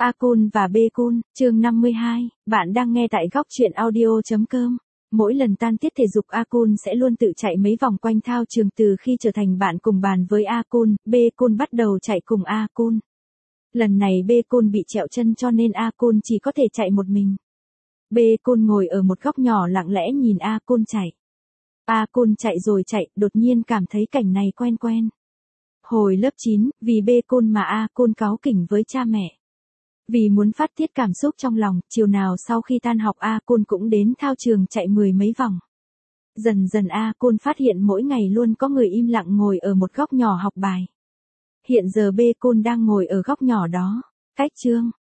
A-kun và B-kun, chương 52, bạn đang nghe tại góc truyện audio.com. Mỗi lần tan tiết thể dục A-kun sẽ luôn tự chạy mấy vòng quanh thao trường từ khi trở thành bạn cùng bàn với A-kun, B-kun bắt đầu chạy cùng A-kun. Lần này B-kun bị trẹo chân cho nên A-kun chỉ có thể chạy một mình. B-kun ngồi ở một góc nhỏ lặng lẽ nhìn A-kun chạy. A-kun chạy rồi chạy, đột nhiên cảm thấy cảnh này quen quen. Hồi lớp 9, vì B-kun mà A-kun cáu kỉnh với cha mẹ. Vì muốn phát tiết cảm xúc trong lòng, chiều nào sau khi tan học A-kun cũng đến thao trường chạy mười mấy vòng. Dần dần A-kun phát hiện mỗi ngày luôn có người im lặng ngồi ở một góc nhỏ học bài. Hiện giờ B-kun đang ngồi ở góc nhỏ đó. Cách chương